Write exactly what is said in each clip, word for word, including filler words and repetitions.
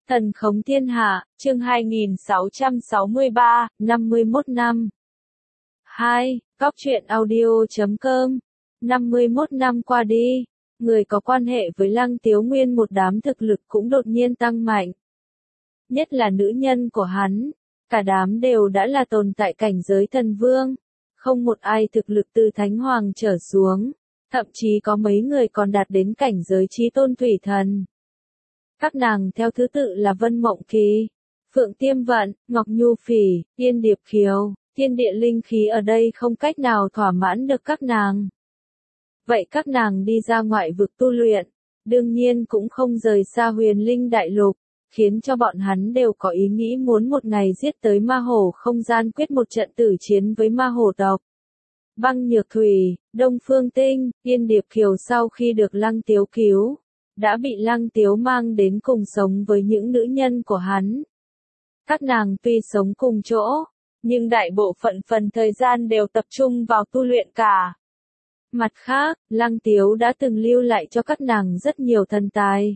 Thần khống thiên hạ, chương hai nghìn sáu trăm sáu mươi ba, năm mươi mốt năm. hai. Góc truyện audio chấm com. năm mươi mốt năm qua đi, người có quan hệ với Lăng Tiếu Nguyên một đám thực lực cũng đột nhiên tăng mạnh. Nhất là nữ nhân của hắn, cả đám đều đã là tồn tại cảnh giới thần vương, không một ai thực lực từ thánh hoàng trở xuống, thậm chí có mấy người còn đạt đến cảnh giới chí tôn thủy thần. Các nàng theo thứ tự là Vân Mộng Kỳ, Phượng Tiêm Vận, Ngọc Nhu Phỉ, Tiên Điệp Khiếu, thiên địa linh khí ở đây không cách nào thỏa mãn được các nàng. Vậy các nàng đi ra ngoại vực tu luyện, đương nhiên cũng không rời xa Huyền Linh Đại Lục, khiến cho bọn hắn đều có ý nghĩ muốn một ngày giết tới ma hổ không gian quyết một trận tử chiến với ma hổ tộc. Băng Nhược Thủy, Đông Phương Tinh, Tiên Điệp Khiếu sau khi được Lăng Tiếu cứu, đã bị Lăng Tiếu mang đến cùng sống với những nữ nhân của hắn. Các nàng tuy sống cùng chỗ, nhưng đại bộ phận phần thời gian đều tập trung vào tu luyện cả. Mặt khác, Lăng Tiếu đã từng lưu lại cho các nàng rất nhiều thần tài.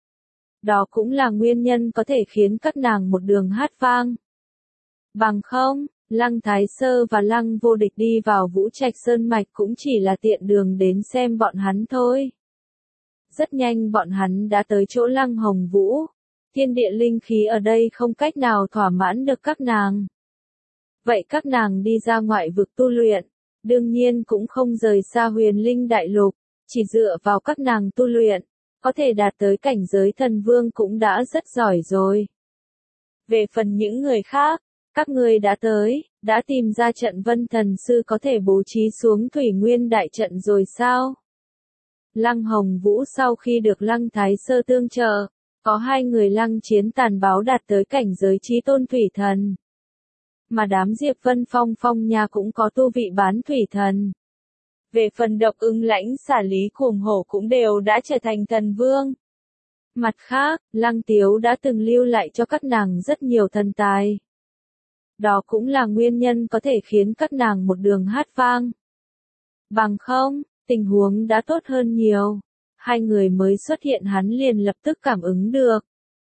Đó cũng là nguyên nhân có thể khiến các nàng một đường hát vang. Bằng không, Lăng Thái Sơ và Lăng Vô Địch đi vào Vũ Trạch Sơn Mạch cũng chỉ là tiện đường đến xem bọn hắn thôi. Rất nhanh bọn hắn đã tới chỗ Lăng Hồng Vũ. Thiên địa linh khí ở đây không cách nào thỏa mãn được các nàng. Vậy các nàng đi ra ngoại vực tu luyện, đương nhiên cũng không rời xa Huyền Linh Đại Lục, chỉ dựa vào các nàng tu luyện, có thể đạt tới cảnh giới thần vương cũng đã rất giỏi rồi. Về phần những người khác, các ngươi đã tới, đã tìm ra trận Vân Thần Sư có thể bố trí xuống Thủy Nguyên Đại Trận rồi sao? Lăng Hồng Vũ sau khi được Lăng Thái Sơ tương trợ, có hai người Lăng Chiến tàn báo đạt tới cảnh giới chí tôn thủy thần. Mà đám Diệp Vân Phong Phong Nha cũng có tu vị bán thủy thần. Về phần Độc Ưng Lãnh Xả Lý Cuồng Hổ cũng đều đã trở thành thần vương. Mặt khác, Lăng Tiếu đã từng lưu lại cho các nàng rất nhiều thần tài. Đó cũng là nguyên nhân có thể khiến các nàng một đường hát vang. Bằng không, tình huống đã tốt hơn nhiều. Hai người mới xuất hiện hắn liền lập tức cảm ứng được.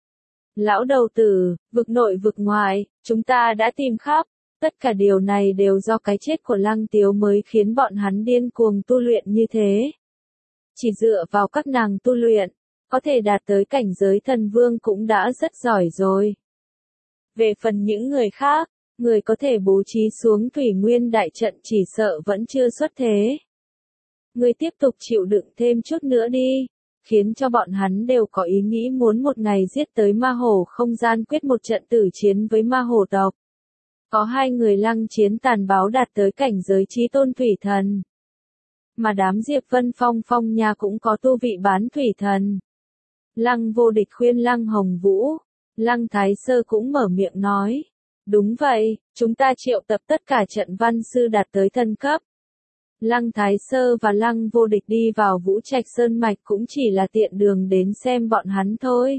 Lão đầu tử, vực nội vực ngoại, chúng ta đã tìm khắp. Tất cả điều này đều do cái chết của Lăng Tiếu mới khiến bọn hắn điên cuồng tu luyện như thế. Chỉ dựa vào các nàng tu luyện, có thể đạt tới cảnh giới thần vương cũng đã rất giỏi rồi. Về phần những người khác, người có thể bố trí xuống Thủy Nguyên Đại Trận chỉ sợ vẫn chưa xuất thế. Người tiếp tục chịu đựng thêm chút nữa đi, khiến cho bọn hắn đều có ý nghĩ muốn một ngày giết tới ma hổ không gian quyết một trận tử chiến với ma hổ tộc. Có hai người Lăng Chiến tàn báo đạt tới cảnh giới chí tôn thủy thần. Mà đám Diệp Vân Phong Phong Nha cũng có tu vị bán thủy thần. Lăng Vô Địch khuyên Lăng Hồng Vũ, Lăng Thái Sơ cũng mở miệng nói. Đúng vậy, chúng ta triệu tập tất cả trận văn sư đạt tới thần cấp. Lăng Thái Sơ và Lăng Vô Địch đi vào Vũ Trạch Sơn Mạch cũng chỉ là tiện đường đến xem bọn hắn thôi.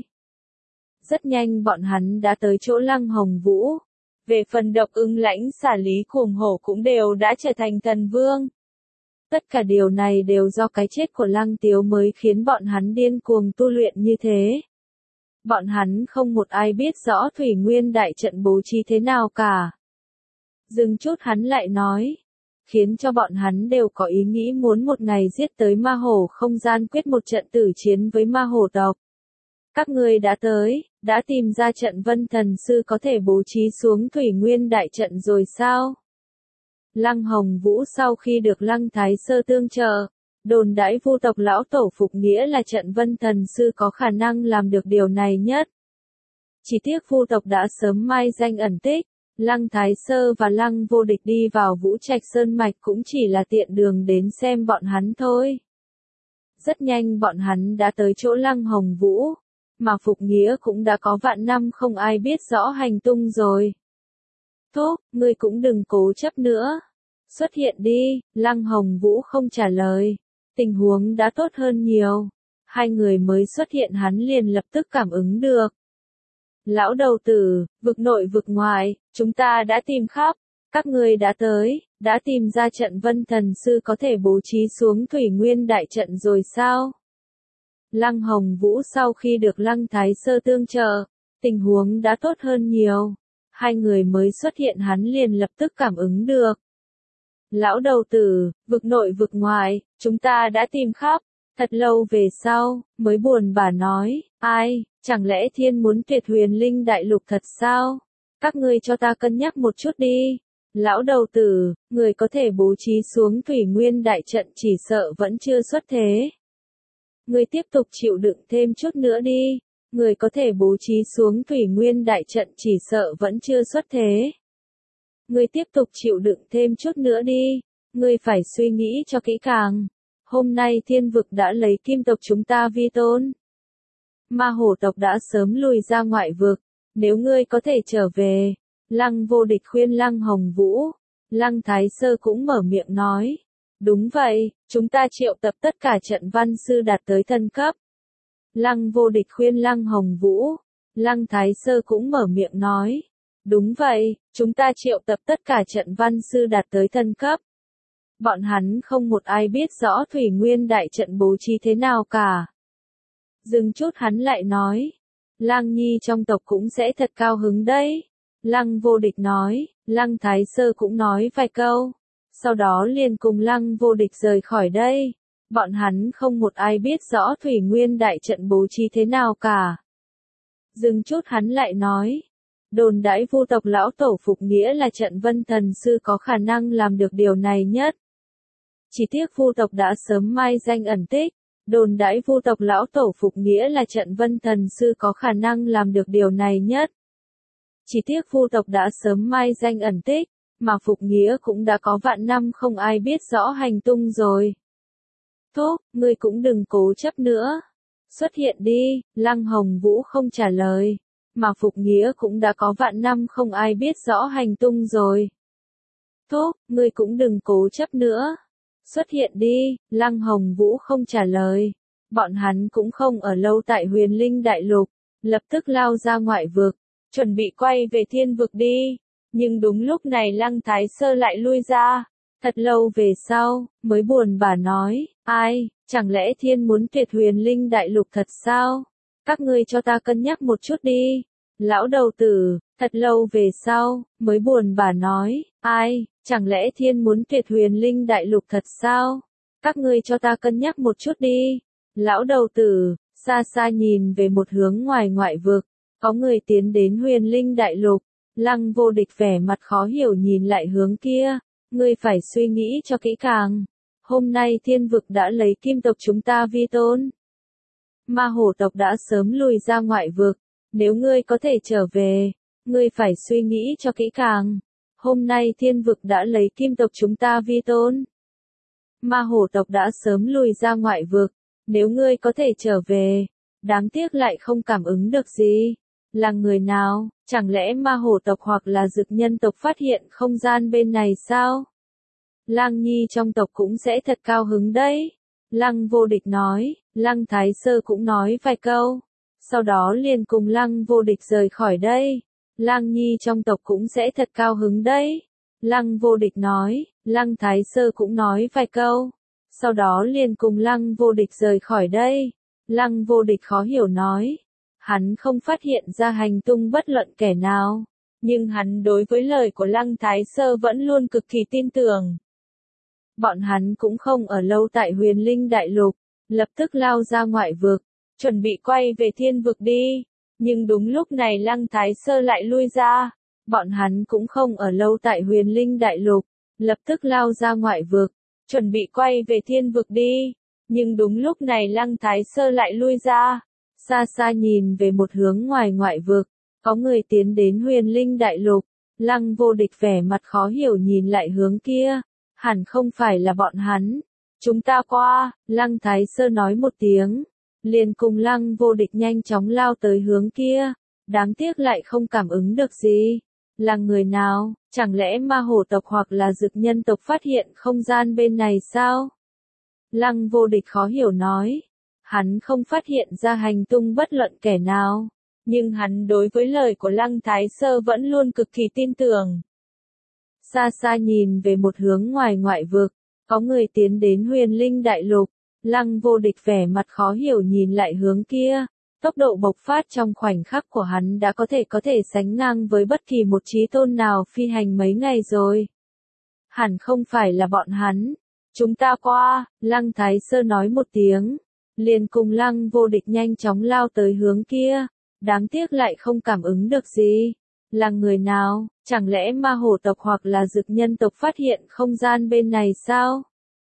Rất nhanh bọn hắn đã tới chỗ Lăng Hồng Vũ. Về phần Độc Ưng Lãnh Xả Lý Cuồng Hổ cũng đều đã trở thành thần vương. Tất cả điều này đều do cái chết của Lăng Tiếu mới khiến bọn hắn điên cuồng tu luyện như thế. Bọn hắn không một ai biết rõ Thủy Nguyên Đại Trận bố trí thế nào cả. Dừng chút hắn lại nói, khiến cho bọn hắn đều có ý nghĩ muốn một ngày giết tới ma hổ không gian quyết một trận tử chiến với ma hổ tộc. Các ngươi đã tới, đã tìm ra trận Vân Thần Sư có thể bố trí xuống Thủy Nguyên Đại Trận rồi sao? Lăng Hồng Vũ sau khi được Lăng Thái Sơ tương trợ, đồn đãi Vu tộc lão tổ phục nghĩa là trận Vân Thần Sư có khả năng làm được điều này nhất. Chỉ tiếc Vu tộc đã sớm mai danh ẩn tích, Lăng Thái Sơ và Lăng Vô Địch đi vào Vũ Trạch Sơn Mạch cũng chỉ là tiện đường đến xem bọn hắn thôi. Rất nhanh bọn hắn đã tới chỗ Lăng Hồng Vũ, mà Phục Nghĩa cũng đã có vạn năm không ai biết rõ hành tung rồi. Thúc, ngươi cũng đừng cố chấp nữa. Xuất hiện đi, Lăng Hồng Vũ không trả lời. Tình huống đã tốt hơn nhiều. Hai người mới xuất hiện hắn liền lập tức cảm ứng được. Lão đầu tử, vực nội vực ngoại, chúng ta đã tìm khắp. Các ngươi đã tới, đã tìm ra trận Vân Thần Sư có thể bố trí xuống Thủy Nguyên Đại Trận rồi sao? Lăng Hồng Vũ sau khi được Lăng Thái Sơ tương trợ, tình huống đã tốt hơn nhiều. Hai người mới xuất hiện hắn liền lập tức cảm ứng được. Lão đầu tử, vực nội vực ngoài, chúng ta đã tìm khắp. Thật lâu về sau, mới buồn bã nói, ai, chẳng lẽ thiên muốn tuyệt huyền linh đại lục thật sao? Các ngươi cho ta cân nhắc một chút đi. Lão đầu tử, người có thể bố trí xuống thủy nguyên đại trận chỉ sợ vẫn chưa xuất thế. Người tiếp tục chịu đựng thêm chút nữa đi. Người có thể bố trí xuống thủy nguyên đại trận chỉ sợ vẫn chưa xuất thế. Người tiếp tục chịu đựng thêm chút nữa đi. Người phải suy nghĩ cho kỹ càng. Hôm nay thiên vực đã lấy kim tộc chúng ta vi tôn. Ma hổ tộc đã sớm lùi ra ngoại vực. Nếu ngươi có thể trở về. Lăng Vô Địch khuyên Lăng Hồng Vũ. Lăng Thái Sơ cũng mở miệng nói. Đúng vậy, chúng ta triệu tập tất cả trận văn sư đạt tới thân cấp. Lăng Vô Địch khuyên Lăng Hồng Vũ. Lăng Thái Sơ cũng mở miệng nói. Đúng vậy, chúng ta triệu tập tất cả trận văn sư đạt tới thân cấp. Bọn hắn không một ai biết rõ thủy nguyên đại trận bố trí thế nào cả. Dừng chút hắn lại nói. Lăng Nhi trong tộc cũng sẽ thật cao hứng đấy. Lăng Vô Địch nói, Lăng Thái Sơ cũng nói vài câu. Sau đó liền cùng Lăng Vô Địch rời khỏi đây. Bọn hắn không một ai biết rõ thủy nguyên đại trận bố trí thế nào cả. Dừng chút hắn lại nói. Đồn đãi Vu tộc lão tổ Phục Nghĩa là trận vân thần sư có khả năng làm được điều này nhất. Chỉ tiếc Vu tộc đã sớm mai danh ẩn tích. Đồn đãi Vu tộc lão tổ Phục Nghĩa là trận vân thần sư có khả năng làm được điều này nhất. Chỉ tiếc Vu tộc đã sớm mai danh ẩn tích, mà Phục Nghĩa cũng đã có vạn năm không ai biết rõ hành tung rồi. Thúc, ngươi cũng đừng cố chấp nữa. Xuất hiện đi, Lăng Hồng Vũ không trả lời. Mà Phục Nghĩa cũng đã có vạn năm không ai biết rõ hành tung rồi. Thúc, ngươi cũng đừng cố chấp nữa. Xuất hiện đi, Lăng Hồng Vũ không trả lời. Bọn hắn cũng không ở lâu tại huyền linh đại lục. Lập tức lao ra ngoại vực. Chuẩn bị quay về thiên vực đi. Nhưng đúng lúc này Lăng Thái Sơ lại lui ra. Thật lâu về sau, mới buồn bã nói, ai, chẳng lẽ thiên muốn tuyệt huyền linh đại lục thật sao? Các ngươi cho ta cân nhắc một chút đi. Lão đầu tử, thật lâu về sau, mới buồn bã nói, ai, chẳng lẽ thiên muốn tuyệt huyền linh đại lục thật sao? Các ngươi cho ta cân nhắc một chút đi. Lão đầu tử, xa xa nhìn về một hướng ngoài ngoại vực, có người tiến đến huyền linh đại lục. Lăng Vô Địch vẻ mặt khó hiểu nhìn lại hướng kia. Ngươi phải suy nghĩ cho kỹ càng. Hôm nay thiên vực đã lấy kim tộc chúng ta vi tôn. Ma hổ tộc đã sớm lùi ra ngoại vực. Nếu ngươi có thể trở về, ngươi phải suy nghĩ cho kỹ càng. Hôm nay thiên vực đã lấy kim tộc chúng ta vi tôn. Ma hổ tộc đã sớm lùi ra ngoại vực. Nếu ngươi có thể trở về, đáng tiếc lại không cảm ứng được gì. Là người nào, chẳng lẽ ma hổ tộc hoặc là dực nhân tộc phát hiện không gian bên này sao? Lăng Nhi trong tộc cũng sẽ thật cao hứng đấy. Lăng Vô Địch nói, Lăng Thái Sơ cũng nói vài câu. Sau đó liền cùng Lăng Vô Địch rời khỏi đây. Lăng Nhi trong tộc cũng sẽ thật cao hứng đấy. Lăng Vô Địch nói, Lăng Thái Sơ cũng nói vài câu. Sau đó liền cùng Lăng Vô Địch rời khỏi đây. Lăng Vô Địch khó hiểu nói. Hắn không phát hiện ra hành tung bất luận kẻ nào. Nhưng hắn đối với lời của Lăng Thái Sơ vẫn luôn cực kỳ tin tưởng. Bọn hắn cũng không ở lâu tại huyền linh đại lục. Lập tức lao ra ngoại vực. Chuẩn bị quay về thiên vực đi. Nhưng đúng lúc này Lăng Thái Sơ lại lui ra. Bọn hắn cũng không ở lâu tại huyền linh đại lục. Lập tức lao ra ngoại vực. Chuẩn bị quay về thiên vực đi. Nhưng đúng lúc này Lăng Thái Sơ lại lui ra. Xa xa nhìn về một hướng ngoài ngoại vực. Có người tiến đến huyền linh đại lục. Lăng Vô Địch vẻ mặt khó hiểu nhìn lại hướng kia. Hẳn không phải là bọn hắn. Chúng ta qua, Lăng Thái Sơ nói một tiếng. Liền cùng Lăng Vô Địch nhanh chóng lao tới hướng kia. Đáng tiếc lại không cảm ứng được gì. Là người nào, chẳng lẽ ma hổ tộc hoặc là dực nhân tộc phát hiện không gian bên này sao? Lăng Vô Địch khó hiểu nói. Hắn không phát hiện ra hành tung bất luận kẻ nào. Nhưng hắn đối với lời của Lăng Thái Sơ vẫn luôn cực kỳ tin tưởng. Xa xa nhìn về một hướng ngoài ngoại vực. Có người tiến đến huyền linh đại lục. Lăng Vô Địch vẻ mặt khó hiểu nhìn lại hướng kia. Tốc độ bộc phát trong khoảnh khắc của hắn đã có thể có thể sánh ngang với bất kỳ một chí tôn nào phi hành mấy ngày rồi. Hẳn không phải là bọn hắn. Chúng ta qua, Lăng Thái Sơ nói một tiếng. Liền cùng Lăng Vô Địch nhanh chóng lao tới hướng kia. Đáng tiếc lại không cảm ứng được gì. Là người nào, chẳng lẽ ma hổ tộc hoặc là dực nhân tộc phát hiện không gian bên này sao?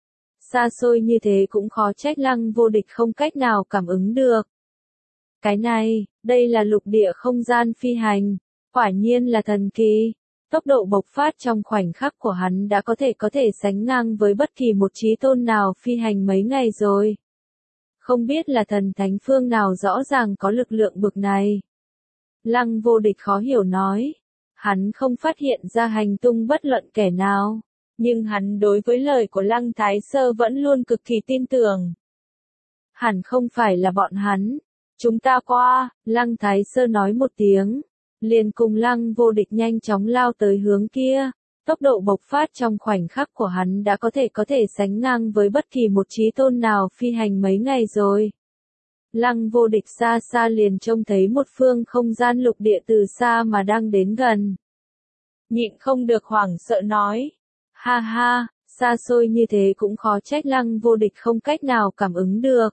Xa xôi như thế cũng khó trách Lăng Vô Địch không cách nào cảm ứng được. Cái này, đây là lục địa không gian phi hành, quả nhiên là thần kỳ. Tốc độ bộc phát trong khoảnh khắc của hắn đã có thể có thể sánh ngang với bất kỳ một chí tôn nào phi hành mấy ngày rồi. Không biết là thần thánh phương nào rõ ràng có lực lượng bực này. Lăng Vô Địch khó hiểu nói. Hắn không phát hiện ra hành tung bất luận kẻ nào. Nhưng hắn đối với lời của Lăng Thái Sơ vẫn luôn cực kỳ tin tưởng. Hẳn không phải là bọn hắn. Chúng ta qua, Lăng Thái Sơ nói một tiếng. Liền cùng Lăng Vô Địch nhanh chóng lao tới hướng kia. Tốc độ bộc phát trong khoảnh khắc của hắn đã có thể có thể sánh ngang với bất kỳ một chí tôn nào phi hành mấy ngày rồi. Lăng Vô Địch xa xa liền trông thấy một phương không gian lục địa từ xa mà đang đến gần. Nhịn không được hoảng sợ nói. Ha ha, xa xôi như thế cũng khó trách Lăng Vô Địch không cách nào cảm ứng được.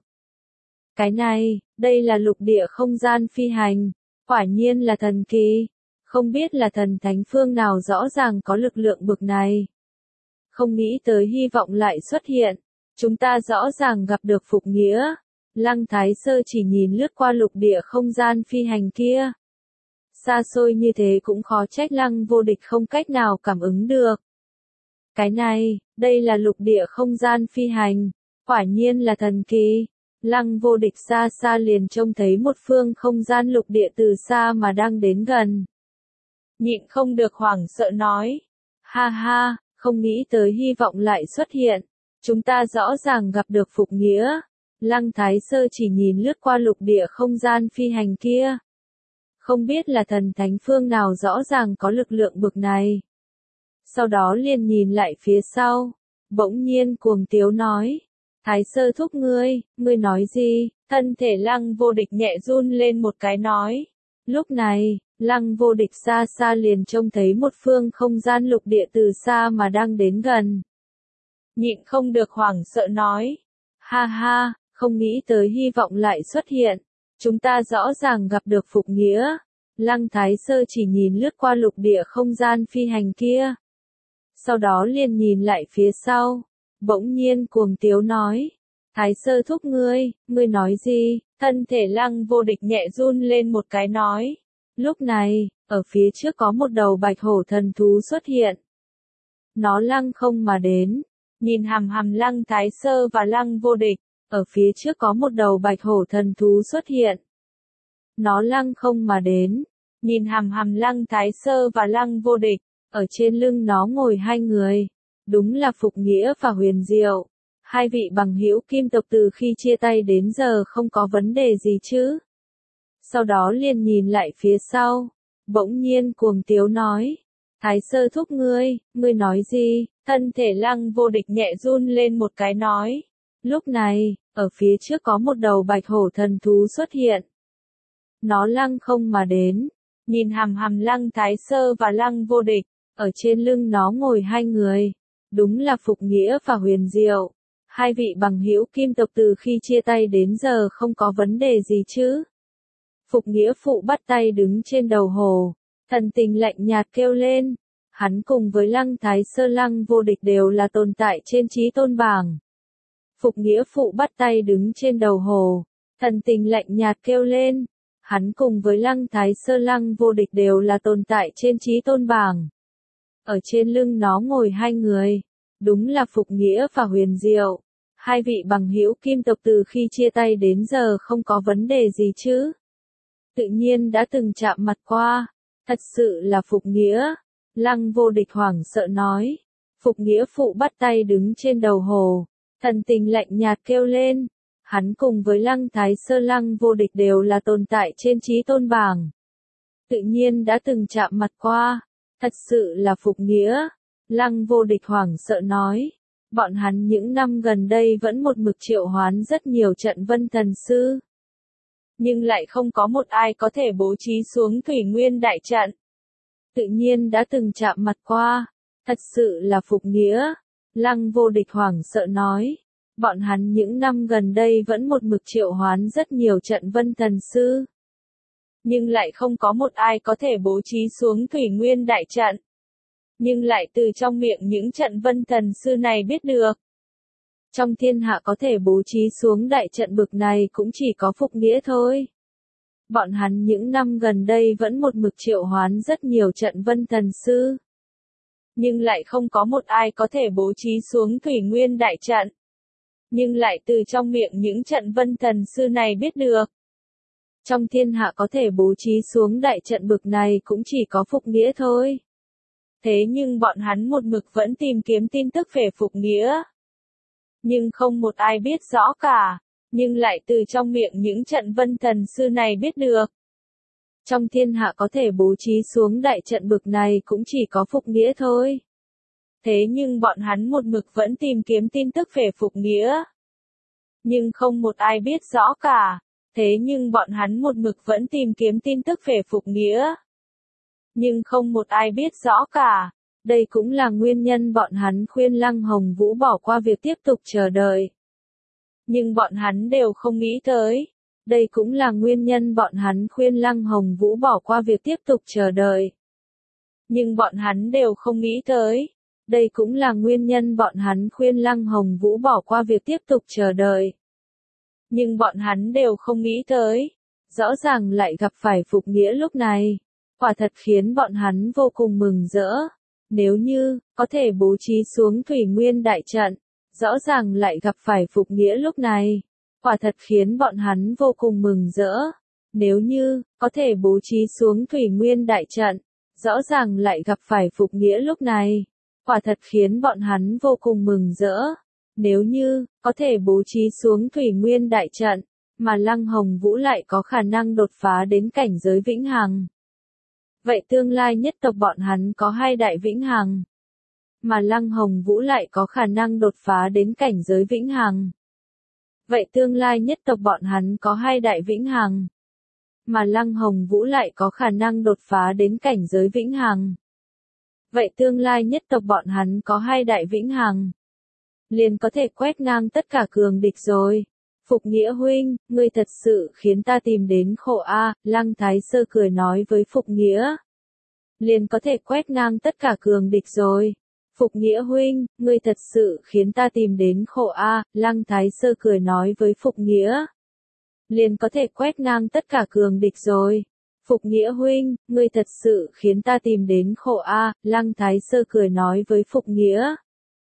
Cái này, đây là lục địa không gian phi hành, quả nhiên là thần kỳ. Không biết là thần thánh phương nào rõ ràng có lực lượng bực này. Không nghĩ tới hy vọng lại xuất hiện. Chúng ta rõ ràng gặp được Phục Nghĩa. Lăng Thái Sơ chỉ nhìn lướt qua lục địa không gian phi hành kia. Xa xôi như thế cũng khó trách Lăng Vô Địch không cách nào cảm ứng được. Cái này, đây là lục địa không gian phi hành, quả nhiên là thần kỳ. Lăng Vô Địch xa xa liền trông thấy một phương không gian lục địa từ xa mà đang đến gần. Nhịn không được hoảng sợ nói. Ha ha, không nghĩ tới hy vọng lại xuất hiện. Chúng ta rõ ràng gặp được Phục Nghĩa. Lăng Thái Sơ chỉ nhìn lướt qua lục địa không gian phi hành kia. Không biết là thần thánh phương nào rõ ràng có lực lượng bực này. Sau đó liền nhìn lại phía sau. Bỗng nhiên cuồng tiếu nói. Thái Sơ thúc ngươi, ngươi nói gì? Thân thể Lăng Vô Địch nhẹ run lên một cái nói. Lúc này, Lăng Vô Địch xa xa liền trông thấy một phương không gian lục địa từ xa mà đang đến gần. Nhịn không được hoảng sợ nói. Ha ha, không nghĩ tới hy vọng lại xuất hiện. Chúng ta rõ ràng gặp được Phục Nghĩa. Lăng Thái Sơ chỉ nhìn lướt qua lục địa không gian phi hành kia. Sau đó liền nhìn lại phía sau. Bỗng nhiên cuồng tiếu nói. Thái Sơ thúc ngươi, ngươi nói gì? Thân thể Lăng Vô Địch nhẹ run lên một cái nói. Lúc này, ở phía trước có một đầu bạch hổ thần thú xuất hiện. Nó lăng không mà đến. Nhìn hằm hằm Lăng Thái Sơ và Lăng Vô Địch. Ở phía trước có một đầu bạch hổ thần thú xuất hiện. Nó lăng không mà đến. Nhìn hằm hằm Lăng Thái Sơ và Lăng Vô Địch. Ở trên lưng nó ngồi hai người. Đúng là Phục Nghĩa và Huyền Diệu. Hai vị bằng hữu kim tộc từ khi chia tay đến giờ không có vấn đề gì chứ. Sau đó liền nhìn lại phía sau. Bỗng nhiên cuồng tiếu nói. Thái Sơ thúc ngươi, ngươi nói gì? Thân thể Lăng Vô Địch nhẹ run lên một cái nói. Lúc này, ở phía trước có một đầu bạch hổ thần thú xuất hiện. Nó lăng không mà đến. Nhìn hằm hằm Lăng Thái Sơ và Lăng Vô Địch. Ở trên lưng nó ngồi hai người. Đúng là Phục Nghĩa và Huyền Diệu. Hai vị bằng hữu kim tộc từ khi chia tay đến giờ không có vấn đề gì chứ. Phục Nghĩa phụ bắt tay đứng trên đầu hồ. Thần tình lạnh nhạt kêu lên. Hắn cùng với Lăng Thái Sơ Lăng Vô Địch đều là tồn tại trên chí tôn bảng. Phục Nghĩa phụ bắt tay đứng trên đầu hồ. Thần tình lạnh nhạt kêu lên. Hắn cùng với Lăng Thái Sơ Lăng Vô Địch đều là tồn tại trên chí tôn bảng. Ở trên lưng nó ngồi hai người. Đúng là Phục Nghĩa và Huyền Diệu. Hai vị bằng hữu kim tộc từ khi chia tay đến giờ không có vấn đề gì chứ. Tự nhiên đã từng chạm mặt qua. Thật sự là Phục Nghĩa. Lăng Vô Địch hoảng sợ nói. Phục Nghĩa phụ bắt tay đứng trên đầu hồ. Thần tình lạnh nhạt kêu lên. Hắn cùng với Lăng Thái Sơ Lăng Vô Địch đều là tồn tại trên chí tôn bảng. Tự nhiên đã từng chạm mặt qua. Thật sự là Phục Nghĩa. Lăng Vô Địch hoảng sợ nói. Bọn hắn những năm gần đây vẫn một mực triệu hoán rất nhiều trận vân thần sư. nhưng lại không có một ai có thể bố trí xuống Thủy Nguyên đại trận. Tự nhiên đã từng chạm mặt qua, thật sự là Phục Nghĩa. Lăng Vô Địch hoảng sợ nói, bọn hắn những năm gần đây vẫn một mực triệu hoán rất nhiều trận vân thần sư. Nhưng lại không có một ai có thể bố trí xuống Thủy Nguyên đại trận. Nhưng lại từ trong miệng những trận vân thần sư này biết được. Trong thiên hạ có thể bố trí xuống đại trận bực này cũng chỉ có Phục Nghĩa thôi. Bọn hắn những năm gần đây vẫn một mực triệu hoán rất nhiều trận vân thần sư. Nhưng lại không có một ai có thể bố trí xuống Thủy Nguyên đại trận. Nhưng lại từ trong miệng những trận vân thần sư này biết được. Trong thiên hạ có thể bố trí xuống đại trận bực này cũng chỉ có Phục Nghĩa thôi. Thế nhưng bọn hắn một mực vẫn tìm kiếm tin tức về Phục Nghĩa. Nhưng không một ai biết rõ cả, nhưng lại từ trong miệng những trận vân thần sư này biết được. Trong thiên hạ có thể bố trí xuống đại trận bực này cũng chỉ có Phục Nghĩa thôi. Thế nhưng bọn hắn một mực vẫn tìm kiếm tin tức về Phục Nghĩa. Nhưng không một ai biết rõ cả, thế nhưng bọn hắn một mực vẫn tìm kiếm tin tức về Phục Nghĩa. Nhưng không một ai biết rõ cả. Đây cũng là nguyên nhân bọn hắn khuyên Lăng Hồng Vũ bỏ qua việc tiếp tục chờ đợi. Nhưng bọn hắn đều không nghĩ tới. Đây cũng là nguyên nhân bọn hắn khuyên Lăng Hồng Vũ bỏ qua việc tiếp tục chờ đợi. Nhưng bọn hắn đều không nghĩ tới. Đây cũng là nguyên nhân bọn hắn khuyên Lăng Hồng Vũ bỏ qua việc tiếp tục chờ đợi. Nhưng bọn hắn đều không nghĩ tới. Rõ ràng lại gặp phải Phục Nghĩa lúc này. Quả thật khiến bọn hắn vô cùng mừng rỡ. Nếu như, có thể bố trí xuống Thủy Nguyên đại trận, rõ ràng lại gặp phải Phục Nghĩa lúc này. Quả thật khiến bọn hắn vô cùng mừng rỡ. Nếu như, có thể bố trí xuống Thủy Nguyên đại trận, rõ ràng lại gặp phải Phục Nghĩa lúc này. Quả thật khiến bọn hắn vô cùng mừng rỡ. Nếu như, có thể bố trí xuống Thủy Nguyên đại trận, mà Lăng Hồng Vũ lại có khả năng đột phá đến cảnh giới vĩnh hằng. Vậy tương lai nhất tộc bọn hắn có hai đại vĩnh hằng. Mà Lăng Hồng Vũ lại có khả năng đột phá đến cảnh giới vĩnh hằng. Vậy tương lai nhất tộc bọn hắn có hai đại vĩnh hằng. Mà Lăng Hồng Vũ lại có khả năng đột phá đến cảnh giới vĩnh hằng. Vậy tương lai nhất tộc bọn hắn có hai đại vĩnh hằng. Liền có thể quét ngang tất cả cường địch rồi. Phục Nghĩa huynh, ngươi thật sự khiến ta tìm đến khổ a. Lăng Thái Sơ cười nói với Phục Nghĩa. Liền có thể quét ngang tất cả cường địch rồi. Phục Nghĩa huynh, ngươi thật sự khiến ta tìm đến khổ a. Lăng Thái Sơ cười nói với Phục Nghĩa. Liền có thể quét ngang tất cả cường địch rồi. Phục Nghĩa huynh, ngươi thật sự khiến ta tìm đến khổ a. Lăng Thái Sơ cười nói với Phục Nghĩa.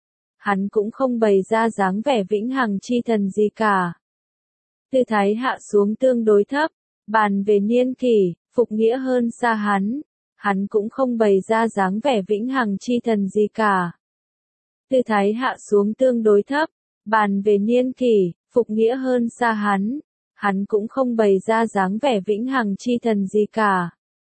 Hắn cũng không bày ra dáng vẻ vĩnh hằng chi thần gì cả. Tư thái hạ xuống tương đối thấp, bàn về niên kỷ, Phục Nghĩa hơn xa hắn. Hắn cũng không bày ra dáng vẻ vĩnh hằng chi thần gì cả. Tư thái hạ xuống tương đối thấp, bàn về niên kỷ, Phục Nghĩa hơn xa hắn. Hắn cũng không bày ra dáng vẻ vĩnh hằng chi thần gì cả.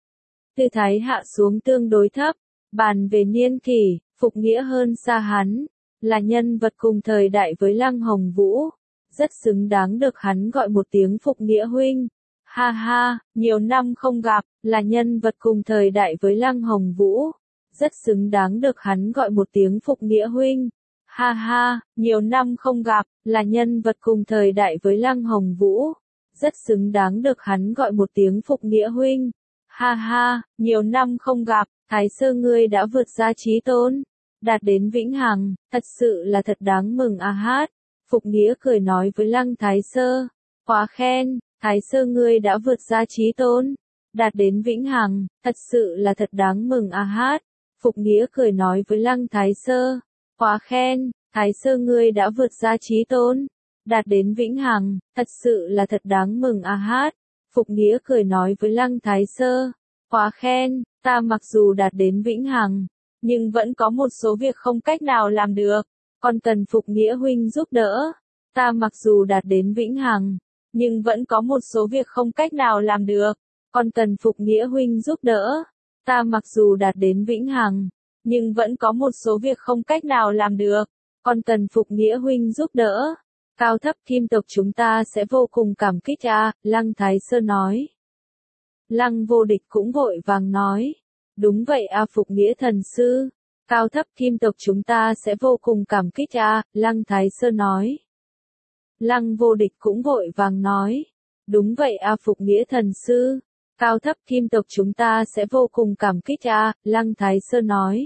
Tư thái hạ xuống tương đối thấp, bàn về niên kỷ, Phục Nghĩa hơn xa hắn. Là nhân vật cùng thời đại với Lăng Hồng Vũ. Rất xứng đáng được hắn gọi một tiếng Phục Nghĩa huynh. Ha ha, nhiều năm không gặp, là nhân vật cùng thời đại với Lăng Hồng Vũ. Rất xứng đáng được hắn gọi một tiếng Phục Nghĩa huynh. Ha ha, nhiều năm không gặp, là nhân vật cùng thời đại với Lăng Hồng Vũ. Rất xứng đáng được hắn gọi một tiếng Phục Nghĩa huynh. Ha ha, nhiều năm không gặp, Thái Sơ ngươi đã vượt ra chí tôn. Đạt đến vĩnh hằng, thật sự là thật đáng mừng a hát. Phục Nghĩa cười nói với Lăng Thái Sơ. Quá khen, Thái Sơ ngươi đã vượt ra chí tôn. Đạt đến vĩnh hằng, thật sự là thật đáng mừng a hát. Phục Nghĩa cười nói với Lăng Thái Sơ. Quá khen, Thái Sơ ngươi đã vượt ra chí tôn. Đạt đến vĩnh hằng, thật sự là thật đáng mừng a hát. Phục Nghĩa cười nói với Lăng Thái Sơ. Quá khen, ta mặc dù đạt đến vĩnh hằng, nhưng vẫn có một số việc không cách nào làm được. Còn cần Phục Nghĩa huynh giúp đỡ. Ta mặc dù đạt đến vĩnh hằng, nhưng vẫn có một số việc không cách nào làm được. Còn cần Phục Nghĩa huynh giúp đỡ. Ta mặc dù đạt đến vĩnh hằng, nhưng vẫn có một số việc không cách nào làm được. Còn cần Phục Nghĩa huynh giúp đỡ. Cao thấp kim tộc chúng ta sẽ vô cùng cảm kích a, Lăng Thái Sơn nói. Lăng Vô Địch cũng vội vàng nói. Đúng vậy a Phục Nghĩa thần sư. Cao thấp kim tộc chúng ta sẽ vô cùng cảm kích a, Lăng Thái Sơn nói. Lăng Vô Địch cũng vội vàng nói. Đúng vậy a Phục Nghĩa thần sư. Cao thấp kim tộc chúng ta sẽ vô cùng cảm kích a, Lăng Thái Sơn nói.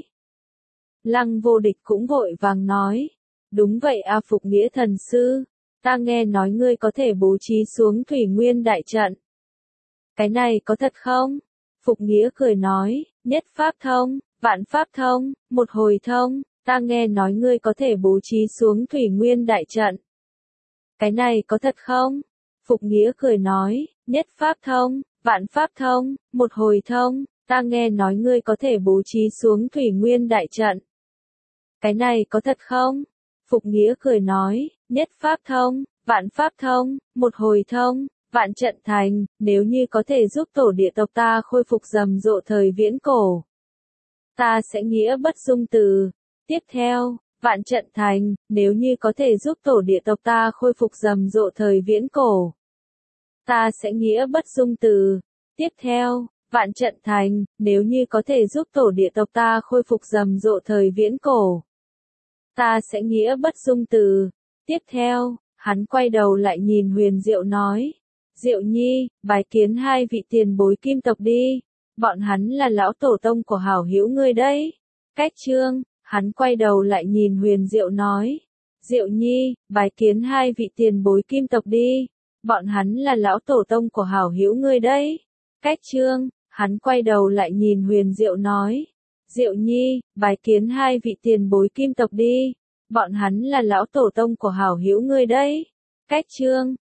Lăng Vô Địch cũng vội vàng nói. Đúng vậy a Phục Nghĩa thần sư. Ta nghe nói ngươi có thể bố trí xuống Thủy Nguyên đại trận. Cái này có thật không? Phục Nghĩa cười nói, nhất pháp thông, vạn pháp thông, một hồi thông, ta nghe nói ngươi có thể bố trí xuống Thủy Nguyên đại trận. Cái này có thật không? Phục Nghĩa cười nói, nhất pháp thông, vạn pháp thông, một hồi thông, ta nghe nói ngươi có thể bố trí xuống Thủy Nguyên đại trận. Cái này có thật không? Phục Nghĩa cười nói, nhất pháp thông, vạn pháp thông, một hồi thông, vạn trận thành, nếu như có thể giúp tổ địa tộc ta khôi phục rầm rộ thời viễn cổ. Ta sẽ nghĩa bất dung từ. Tiếp theo, vạn trận thành, nếu như có thể giúp tổ địa tộc ta khôi phục rầm rộ thời viễn cổ. Ta sẽ nghĩa bất dung từ. Tiếp theo, vạn trận thành, nếu như có thể giúp tổ địa tộc ta khôi phục rầm rộ thời viễn cổ. Ta sẽ nghĩa bất dung từ. Tiếp theo, hắn quay đầu lại nhìn Huyền Diệu nói. Diệu Nhi, bái kiến hai vị tiền bối kim tộc đi. Bọn hắn là lão tổ tông của hảo hữu ngươi đấy. Cách chương, hắn quay đầu lại nhìn Huyền Diệu nói. Diệu Nhi, bái kiến hai vị tiền bối kim tộc đi. Bọn hắn là lão tổ tông của hảo hữu ngươi đấy. Cách chương, hắn quay đầu lại nhìn Huyền Diệu nói. Diệu Nhi, bái kiến hai vị tiền bối kim tộc đi. Bọn hắn là lão tổ tông của hảo hữu ngươi đấy. Cách chương,